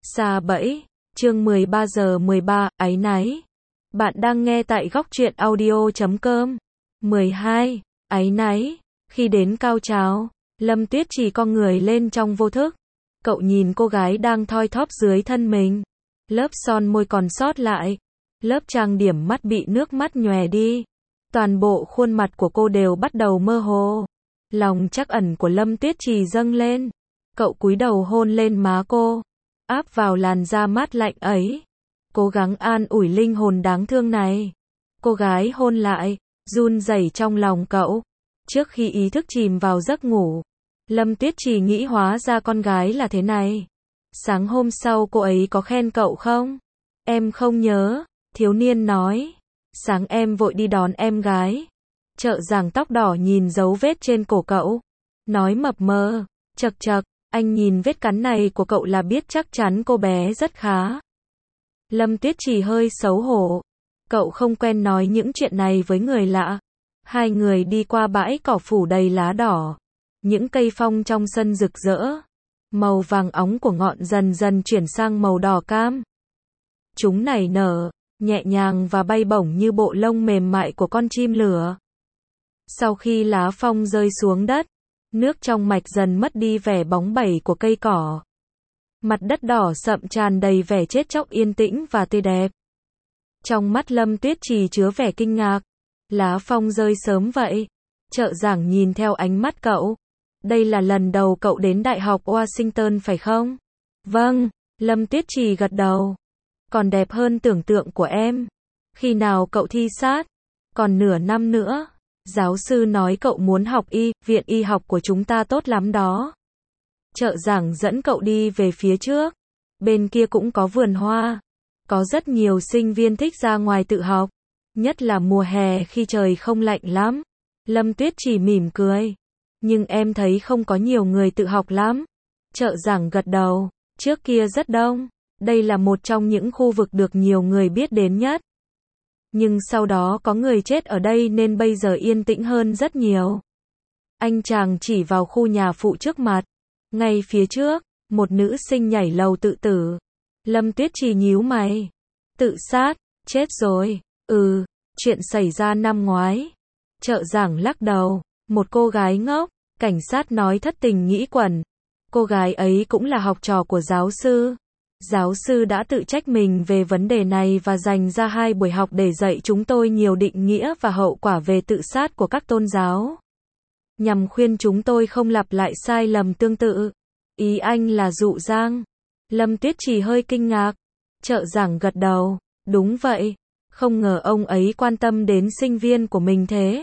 Sa bẫy, chương 13 giờ 13, áy náy. Bạn đang nghe tại góc truyện audio.com. 12. Áy náy. Khi đến cao trào, Lâm Tuyết chỉ cong người lên trong vô thức. Cậu nhìn cô gái đang thoi thóp dưới thân mình. Lớp son môi còn sót lại. Lớp trang điểm mắt bị nước mắt nhòe đi. Toàn bộ khuôn mặt của cô đều bắt đầu mơ hồ. Lòng trắc ẩn của Lâm Tuyết Trì dâng lên. Cậu cúi đầu hôn lên má cô, áp vào làn da mát lạnh ấy. Cố gắng an ủi linh hồn đáng thương này. Cô gái hôn lại, run rẩy trong lòng cậu. Trước khi ý thức chìm vào giấc ngủ, Lâm Tuyết Trì nghĩ hóa ra con gái là thế này. Sáng hôm sau cô ấy có khen cậu không? Em không nhớ, thiếu niên nói. Sáng em vội đi đón em gái. Trợ giảng tóc đỏ nhìn dấu vết trên cổ cậu. Nói mập mờ, chật chật, anh nhìn vết cắn này của cậu là biết chắc chắn cô bé rất khá. Lâm Tuyết Trì hơi xấu hổ. Cậu không quen nói những chuyện này với người lạ. Hai người đi qua bãi cỏ phủ đầy lá đỏ. Những cây phong trong sân rực rỡ. Màu vàng óng của ngọn dần dần chuyển sang màu đỏ cam. Chúng nảy nở, nhẹ nhàng và bay bổng như bộ lông mềm mại của con chim lửa. Sau khi lá phong rơi xuống đất, nước trong mạch dần mất đi vẻ bóng bẩy của cây cỏ. Mặt đất đỏ sậm tràn đầy vẻ chết chóc yên tĩnh và tươi đẹp. Trong mắt Lâm Tuyết Trì chứa vẻ kinh ngạc. Lá phong rơi sớm vậy. Trợ giảng nhìn theo ánh mắt cậu. Đây là lần đầu cậu đến Đại học Washington phải không? Vâng, Lâm Tuyết Trì gật đầu. Còn đẹp hơn tưởng tượng của em. Khi nào cậu thi sát? Còn nửa năm nữa. Giáo sư nói cậu muốn học y, viện y học của chúng ta tốt lắm đó. Trợ giảng dẫn cậu đi về phía trước. Bên kia cũng có vườn hoa. Có rất nhiều sinh viên thích ra ngoài tự học. Nhất là mùa hè khi trời không lạnh lắm. Lâm Tuyết chỉ mỉm cười. Nhưng em thấy không có nhiều người tự học lắm. Trợ giảng gật đầu. Trước kia rất đông. Đây là một trong những khu vực được nhiều người biết đến nhất. Nhưng sau đó có người chết ở đây nên bây giờ yên tĩnh hơn rất nhiều. Anh chàng chỉ vào khu nhà phụ trước mặt. Ngay phía trước, một nữ sinh nhảy lầu tự tử. Lâm Tuyết Trì nhíu mày. Tự sát, chết rồi. Chuyện xảy ra năm ngoái. Trợ giảng lắc đầu. Một cô gái ngốc, cảnh sát nói thất tình nghĩ quẩn. Cô gái ấy cũng là học trò của giáo sư. Giáo sư đã tự trách mình về vấn đề này và dành ra 2 buổi học để dạy chúng tôi nhiều định nghĩa và hậu quả về tự sát của các tôn giáo. Nhằm khuyên chúng tôi không lặp lại sai lầm tương tự. Ý anh là dụ dỗ. Lâm Tuyết Trì hơi kinh ngạc. Trợ giảng gật đầu. Đúng vậy. Không ngờ ông ấy quan tâm đến sinh viên của mình thế.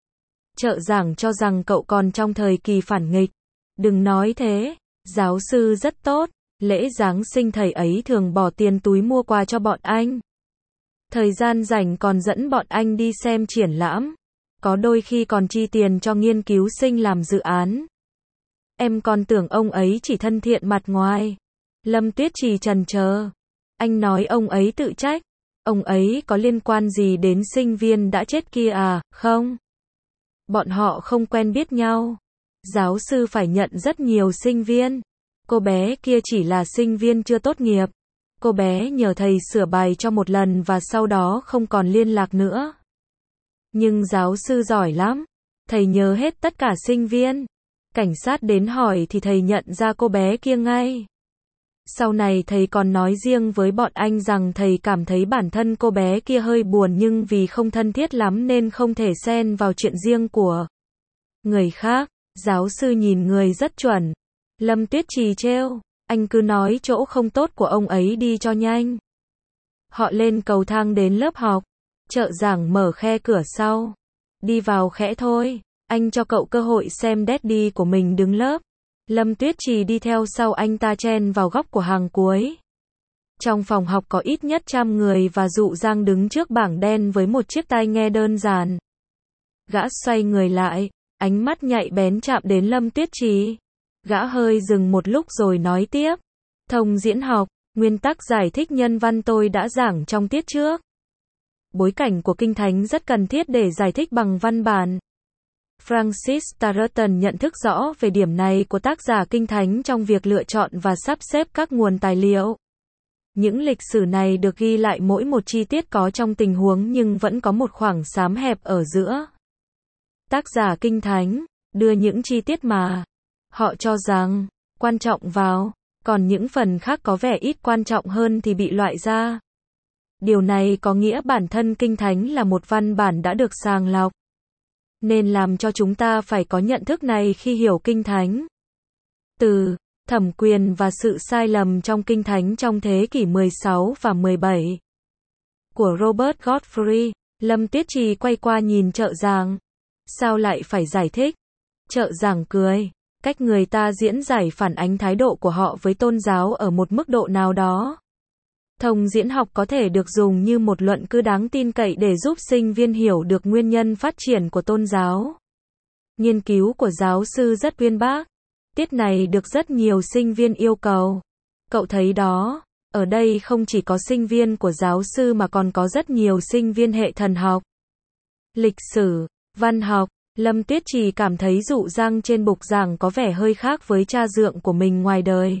Trợ giảng cho rằng cậu còn trong thời kỳ phản nghịch. Đừng nói thế. Giáo sư rất tốt. Lễ Giáng sinh thầy ấy thường bỏ tiền túi mua quà cho bọn anh. Thời gian rảnh còn dẫn bọn anh đi xem triển lãm. Có đôi khi còn chi tiền cho nghiên cứu sinh làm dự án. Em còn tưởng ông ấy chỉ thân thiện mặt ngoài. Lâm Tuyết Trì chần chờ. Anh nói ông ấy tự trách. Ông ấy có liên quan gì đến sinh viên đã chết kia à, không? Bọn họ không quen biết nhau. Giáo sư phải nhận rất nhiều sinh viên. Cô bé kia chỉ là sinh viên chưa tốt nghiệp. Cô bé nhờ thầy sửa bài cho một lần và sau đó không còn liên lạc nữa. Nhưng giáo sư giỏi lắm. Thầy nhớ hết tất cả sinh viên. Cảnh sát đến hỏi thì thầy nhận ra cô bé kia ngay. Sau này thầy còn nói riêng với bọn anh rằng thầy cảm thấy bản thân cô bé kia hơi buồn nhưng vì không thân thiết lắm nên không thể xen vào chuyện riêng của người khác. Giáo sư nhìn người rất chuẩn. Lâm Tuyết Trì trêu. Anh cứ nói chỗ không tốt của ông ấy đi cho nhanh. Họ lên cầu thang đến lớp học. Trợ giảng mở khe cửa sau. Đi vào khẽ thôi. Anh cho cậu cơ hội xem daddy của mình đứng lớp. Lâm Tuyết Trì đi theo sau anh ta chen vào góc của hàng cuối. Trong phòng học có ít nhất 100 người và dụ dang đứng trước bảng đen với một chiếc tai nghe đơn giản. Gã xoay người lại. Ánh mắt nhạy bén chạm đến Lâm Tuyết Trì. Gã hơi dừng một lúc rồi nói tiếp. Thông diễn học, nguyên tắc giải thích nhân văn tôi đã giảng trong tiết trước. Bối cảnh của Kinh Thánh rất cần thiết để giải thích bằng văn bản. Francis Turreton nhận thức rõ về điểm này của tác giả Kinh Thánh trong việc lựa chọn và sắp xếp các nguồn tài liệu. Những lịch sử này được ghi lại mỗi một chi tiết có trong tình huống nhưng vẫn có một khoảng xám hẹp ở giữa. Tác giả Kinh Thánh đưa những chi tiết mà họ cho rằng quan trọng vào, còn những phần khác có vẻ ít quan trọng hơn thì bị loại ra. Điều này có nghĩa bản thân Kinh Thánh là một văn bản đã được sàng lọc, nên làm cho chúng ta phải có nhận thức này khi hiểu Kinh Thánh. Từ thẩm quyền và sự sai lầm trong Kinh Thánh trong thế kỷ 16 và 17 của Robert Godfrey, Lâm Tuyết Trì quay qua nhìn trợ giảng. Sao lại phải giải thích? Trợ giảng cười. Cách người ta diễn giải phản ánh thái độ của họ với tôn giáo ở một mức độ nào đó. Thông diễn học có thể được dùng như một luận cứ đáng tin cậy để giúp sinh viên hiểu được nguyên nhân phát triển của tôn giáo. Nghiên cứu của giáo sư rất uyên bác. Tiết này được rất nhiều sinh viên yêu cầu. Cậu thấy đó, ở đây không chỉ có sinh viên của giáo sư mà còn có rất nhiều sinh viên hệ thần học, lịch sử, văn học. Lâm Tuyết Trì cảm thấy dụ dang trên bục giảng có vẻ hơi khác với cha dượng của mình ngoài đời.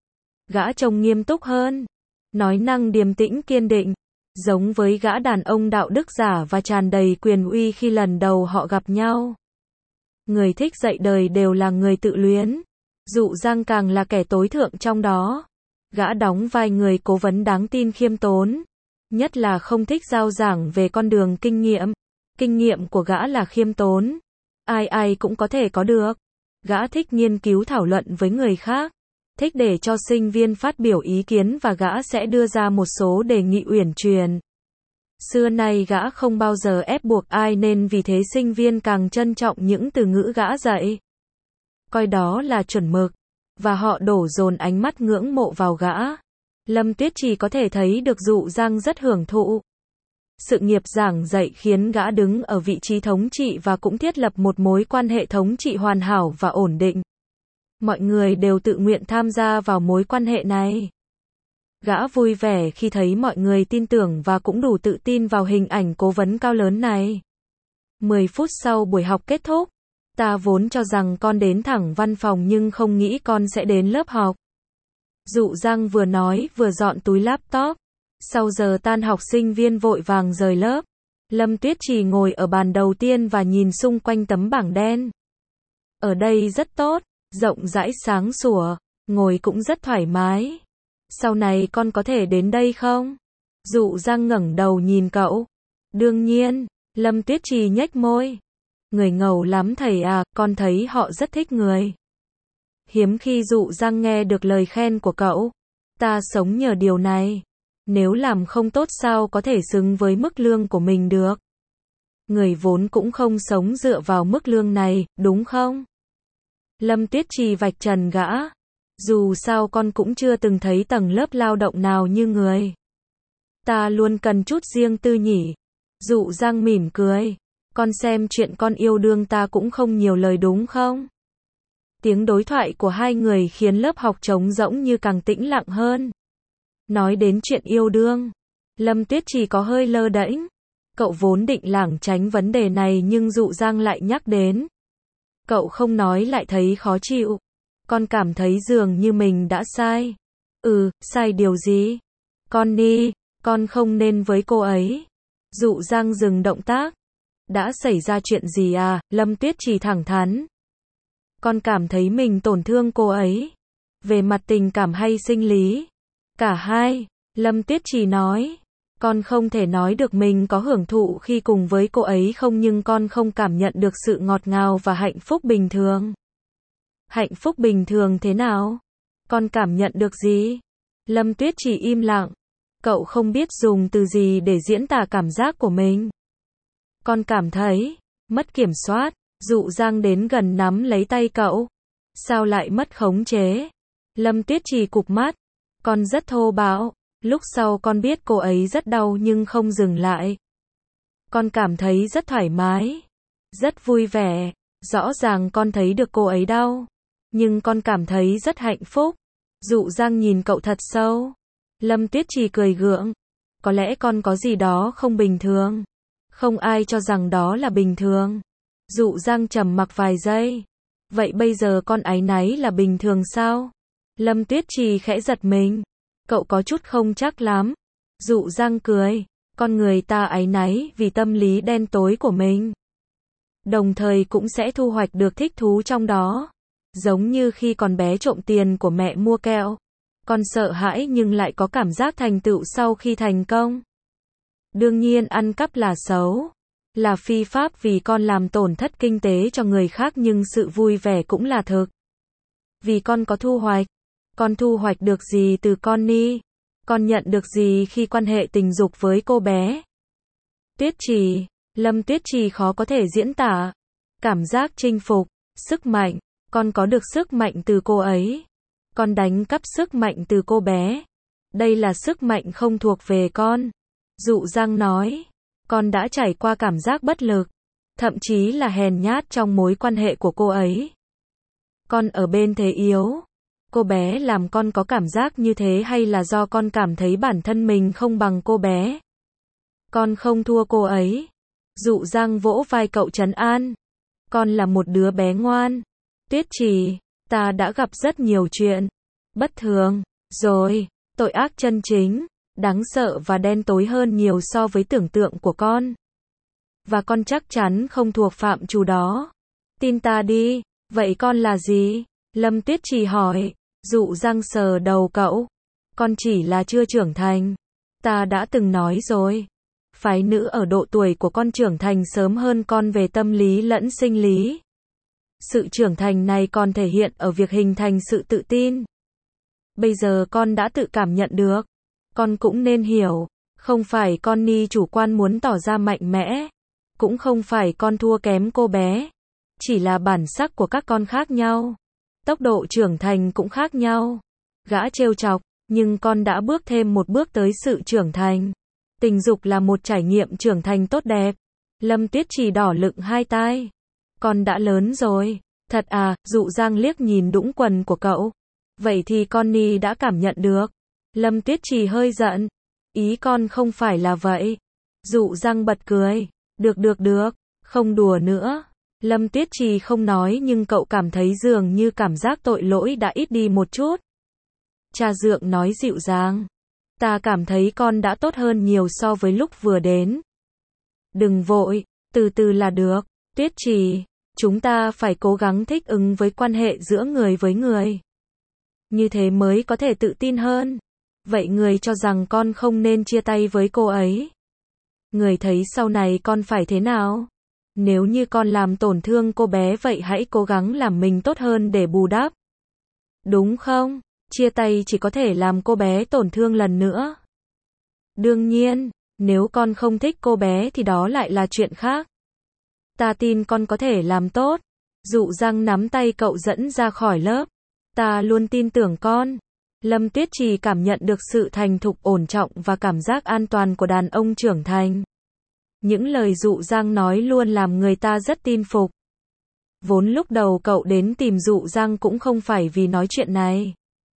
Gã trông nghiêm túc hơn, nói năng điềm tĩnh kiên định, giống với gã đàn ông đạo đức giả và tràn đầy quyền uy khi lần đầu họ gặp nhau. Người thích dạy đời đều là người tự luyến. Dụ dang càng là kẻ tối thượng trong đó. Gã đóng vai người cố vấn đáng tin khiêm tốn. Nhất là không thích giao giảng về con đường kinh nghiệm. Kinh nghiệm của gã là khiêm tốn. Ai cũng có thể có được. Gã thích nghiên cứu thảo luận với người khác. Thích để cho sinh viên phát biểu ý kiến và gã sẽ đưa ra một số đề nghị uyển chuyển. Xưa nay gã không bao giờ ép buộc ai nên vì thế sinh viên càng trân trọng những từ ngữ gã dạy. Coi đó là chuẩn mực. Và họ đổ dồn ánh mắt ngưỡng mộ vào gã. Lâm Tuyết Trì có thể thấy được dụ dang rất hưởng thụ. Sự nghiệp giảng dạy khiến gã đứng ở vị trí thống trị và cũng thiết lập một mối quan hệ thống trị hoàn hảo và ổn định. Mọi người đều tự nguyện tham gia vào mối quan hệ này. Gã vui vẻ khi thấy mọi người tin tưởng và cũng đủ tự tin vào hình ảnh cố vấn cao lớn này. 10 phút sau buổi học kết thúc, ta vốn cho rằng con đến thẳng văn phòng nhưng không nghĩ con sẽ đến lớp học. Dụ dang vừa nói vừa dọn túi laptop. Sau giờ tan học sinh viên vội vàng rời lớp. Lâm Tuyết Trì ngồi ở bàn đầu tiên và nhìn xung quanh tấm bảng đen. Ở đây rất tốt, rộng rãi sáng sủa, ngồi cũng rất thoải mái. Sau này con có thể đến đây không? Dụ dang ngẩng đầu nhìn cậu. Đương nhiên, Lâm Tuyết Trì nhếch môi. Người ngầu lắm thầy à, con thấy họ rất thích người. Hiếm khi dụ dang nghe được lời khen của cậu. Ta sống nhờ điều này. Nếu làm không tốt sao có thể xứng với mức lương của mình được. Người vốn cũng không sống dựa vào mức lương này, đúng không? Lâm Tuyết Trì vạch trần gã. Dù sao con cũng chưa từng thấy tầng lớp lao động nào như người. Ta luôn cần chút riêng tư nhỉ. Dụ dang mỉm cười. Con xem chuyện con yêu đương ta cũng không nhiều lời đúng không? Tiếng đối thoại của hai người khiến lớp học trống rỗng như càng tĩnh lặng hơn. Nói đến chuyện yêu đương, Lâm Tuyết Trì có hơi lơ đễnh. Cậu vốn định lảng tránh vấn đề này nhưng dụ dang lại nhắc đến. Cậu không nói lại thấy khó chịu. Con cảm thấy dường như mình đã sai. Sai điều gì? Connie, con không nên với cô ấy. Dụ dang dừng động tác. Đã xảy ra chuyện gì à? Lâm Tuyết Trì thẳng thắn. Con cảm thấy mình tổn thương cô ấy. Về mặt tình cảm hay sinh lý? Cả hai, Lâm Tuyết Trì nói. Con không thể nói được mình có hưởng thụ khi cùng với cô ấy không nhưng con không cảm nhận được sự ngọt ngào và hạnh phúc bình thường. Hạnh phúc bình thường thế nào? Con cảm nhận được gì? Lâm Tuyết Trì im lặng. Cậu không biết dùng từ gì để diễn tả cảm giác của mình. Con cảm thấy mất kiểm soát. Dụ dang đến gần nắm lấy tay cậu. Sao lại mất khống chế? Lâm Tuyết Trì cụp mắt. Con rất thô bạo. Lúc sau con biết cô ấy rất đau nhưng không dừng lại. Con cảm thấy rất thoải mái. Rất vui vẻ. Rõ ràng con thấy được cô ấy đau. Nhưng con cảm thấy rất hạnh phúc. Dụ dang nhìn cậu thật sâu. Lâm Tuyết Trì cười gượng. Có lẽ con có gì đó không bình thường. Không ai cho rằng đó là bình thường. Dụ dang trầm mặc vài giây. Vậy bây giờ con áy náy là bình thường sao? Lâm Tuyết Trì khẽ giật mình. Cậu có chút không chắc lắm. Dụ Giang cười. Con người ta áy náy vì tâm lý đen tối của mình. Đồng thời cũng sẽ thu hoạch được thích thú trong đó. Giống như khi còn bé trộm tiền của mẹ mua kẹo. Con sợ hãi nhưng lại có cảm giác thành tựu sau khi thành công. Đương nhiên ăn cắp là xấu. Là phi pháp vì con làm tổn thất kinh tế cho người khác, nhưng sự vui vẻ cũng là thực. Vì con có thu hoạch. Con thu hoạch được gì từ Connie? Con nhận được gì khi quan hệ tình dục với cô bé? Tuyết Trì. Lâm Tuyết Trì khó có thể diễn tả. Cảm giác chinh phục, sức mạnh. Con có được sức mạnh từ cô ấy. Con đánh cắp sức mạnh từ cô bé. Đây là sức mạnh không thuộc về con. Dụ Giang nói. Con đã trải qua cảm giác bất lực. Thậm chí là hèn nhát trong mối quan hệ của cô ấy. Con ở bên thế yếu. Cô bé làm con có cảm giác như thế hay là do con cảm thấy bản thân mình không bằng cô bé? Con không thua cô ấy. Dụ Giang vỗ vai cậu trấn an. Con là một đứa bé ngoan. Tuyết Trì, ta đã gặp rất nhiều chuyện bất thường rồi, tội ác chân chính, đáng sợ và đen tối hơn nhiều so với tưởng tượng của con. Và con chắc chắn không thuộc phạm trù đó. Tin ta đi. Vậy con là gì? Lâm Tuyết Trì hỏi. Dụ Giang sờ đầu cậu. Con chỉ là chưa trưởng thành. Ta đã từng nói rồi. Phái nữ ở độ tuổi của con trưởng thành sớm hơn con về tâm lý lẫn sinh lý. Sự trưởng thành này còn thể hiện ở việc hình thành sự tự tin. Bây giờ con đã tự cảm nhận được. Con cũng nên hiểu. Không phải Connie chủ quan muốn tỏ ra mạnh mẽ. Cũng không phải con thua kém cô bé. Chỉ là bản sắc của các con khác nhau. Tốc độ trưởng thành cũng khác nhau. Gã trêu chọc, nhưng con đã bước thêm một bước tới sự trưởng thành. Tình dục là một trải nghiệm trưởng thành tốt đẹp. Lâm Tuyết Trì đỏ lựng hai tai. Con đã lớn rồi. Thật à? Dụ Giang liếc nhìn đũng quần của cậu. Vậy thì Connie đã cảm nhận được. Lâm Tuyết Trì hơi giận. Ý con không phải là vậy. Dụ Giang bật cười. Được, không đùa nữa. Lâm Tuyết Trì không nói nhưng cậu cảm thấy dường như cảm giác tội lỗi đã ít đi một chút. Cha dượng nói dịu dàng. Ta cảm thấy con đã tốt hơn nhiều so với lúc vừa đến. Đừng vội, từ từ là được. Tuyết Trì, chúng ta phải cố gắng thích ứng với quan hệ giữa người với người. Như thế mới có thể tự tin hơn. Vậy người cho rằng con không nên chia tay với cô ấy. Người thấy sau này con phải thế nào? Nếu như con làm tổn thương cô bé vậy hãy cố gắng làm mình tốt hơn để bù đắp. Đúng không? Chia tay chỉ có thể làm cô bé tổn thương lần nữa. Đương nhiên, nếu con không thích cô bé thì đó lại là chuyện khác. Ta tin con có thể làm tốt. Dụ Giang nắm tay cậu dẫn ra khỏi lớp. Ta luôn tin tưởng con. Lâm Tuyết Trì cảm nhận được sự thành thục ổn trọng và cảm giác an toàn của đàn ông trưởng thành. Những lời Dụ Giang nói luôn làm người ta rất tin phục. Vốn lúc đầu cậu đến tìm Dụ Giang cũng không phải vì nói chuyện này.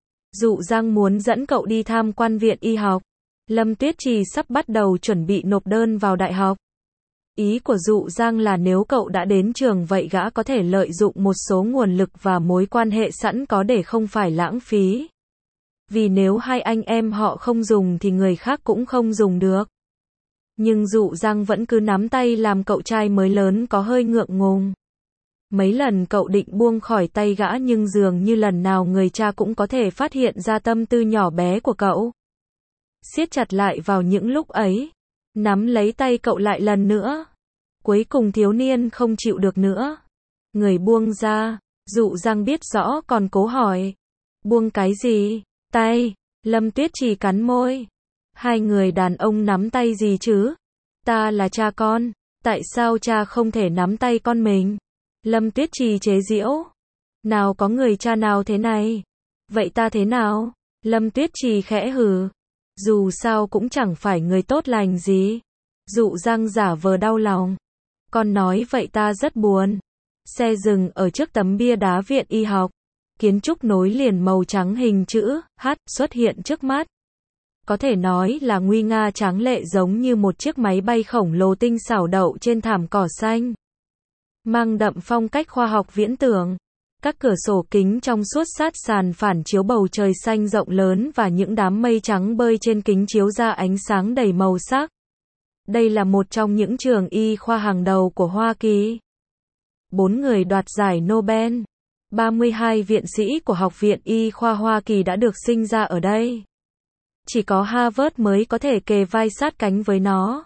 Dụ Giang muốn dẫn cậu đi tham quan viện y học. Lâm Tuyết Trì sắp bắt đầu chuẩn bị nộp đơn vào đại học. Ý của Dụ Giang là nếu cậu đã đến trường vậy gã có thể lợi dụng một số nguồn lực và mối quan hệ sẵn có để không phải lãng phí. Vì nếu hai anh em họ không dùng thì người khác cũng không dùng được. Nhưng Dụ Giang vẫn cứ nắm tay làm cậu trai mới lớn có hơi ngượng ngùng. Mấy lần cậu định buông khỏi tay gã nhưng dường như lần nào người cha cũng có thể phát hiện ra tâm tư nhỏ bé của cậu. Siết chặt lại vào những lúc ấy. Nắm lấy tay cậu lại lần nữa. Cuối cùng thiếu niên không chịu được nữa. Người buông ra. Dụ Giang biết rõ còn cố hỏi. Buông cái gì? Tay. Lâm Tuyết Trì cắn môi. Hai người đàn ông nắm tay gì chứ? Ta là cha con. Tại sao cha không thể nắm tay con mình? Lâm Tuyết Trì chế giễu. Nào có người cha nào thế này? Vậy ta thế nào? Lâm Tuyết Trì khẽ hừ. Dù sao cũng chẳng phải người tốt lành gì. Dụ Giang giả vờ đau lòng. Con nói vậy ta rất buồn. Xe dừng ở trước tấm bia đá viện y học. Kiến trúc nối liền màu trắng hình chữ H xuất hiện trước mắt. Có thể nói là nguy nga tráng lệ giống như một chiếc máy bay khổng lồ tinh xảo đậu trên thảm cỏ xanh. Mang đậm phong cách khoa học viễn tưởng. Các cửa sổ kính trong suốt sát sàn phản chiếu bầu trời xanh rộng lớn và những đám mây trắng bơi trên kính chiếu ra ánh sáng đầy màu sắc. Đây là một trong những trường y khoa hàng đầu của Hoa Kỳ. 4 người đoạt giải Nobel. 32 viện sĩ của Học viện Y khoa Hoa Kỳ đã được sinh ra ở đây. Chỉ có Harvard mới có thể kề vai sát cánh với nó.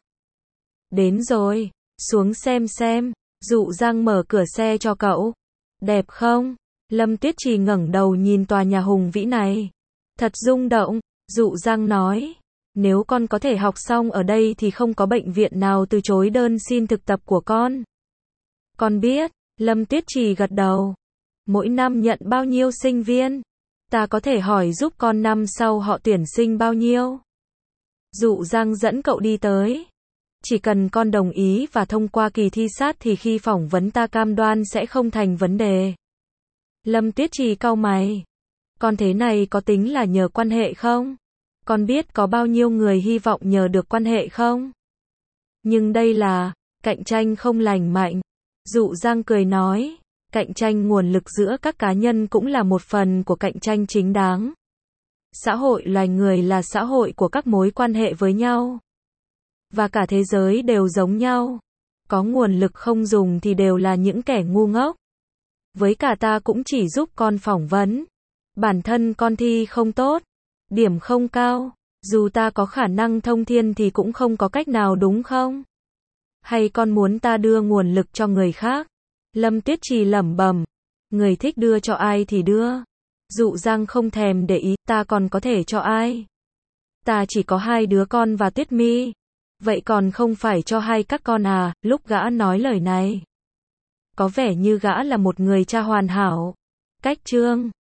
Đến rồi, xuống xem. Dụ Giang mở cửa xe cho cậu. Đẹp không? Lâm Tuyết Trì ngẩng đầu nhìn tòa nhà hùng vĩ này. Thật rung động, Dụ Giang nói. Nếu con có thể học xong ở đây thì không có bệnh viện nào từ chối đơn xin thực tập của con. Con biết, Lâm Tuyết Trì gật đầu. Mỗi năm nhận bao nhiêu sinh viên? Ta có thể hỏi giúp con năm sau họ tuyển sinh bao nhiêu? Dụ Giang dẫn cậu đi tới. Chỉ cần con đồng ý và thông qua kỳ thi sát thì khi phỏng vấn ta cam đoan sẽ không thành vấn đề. Lâm Tuyết Trì cau mày. Con thế này có tính là nhờ quan hệ không? Con biết có bao nhiêu người hy vọng nhờ được quan hệ không? Nhưng đây là cạnh tranh không lành mạnh. Dụ Giang cười nói, cạnh tranh nguồn lực giữa các cá nhân cũng là một phần của cạnh tranh chính đáng. Xã hội loài người là xã hội của các mối quan hệ với nhau. Và cả thế giới đều giống nhau. Có nguồn lực không dùng thì đều là những kẻ ngu ngốc. Với cả ta cũng chỉ giúp con phỏng vấn. Bản thân con thi không tốt, điểm không cao, dù ta có khả năng thông thiên thì cũng không có cách nào đúng không? Hay con muốn ta đưa nguồn lực cho người khác? Lâm Tuyết Trì lẩm bẩm, người thích đưa cho ai thì đưa. Dụ Giang không thèm để ý, ta còn có thể cho ai? Ta chỉ có 2 đứa con và Tuyết Mi. Vậy còn không phải cho 2 các con à? Lúc gã nói lời này, có vẻ như gã là một người cha hoàn hảo. Cách chương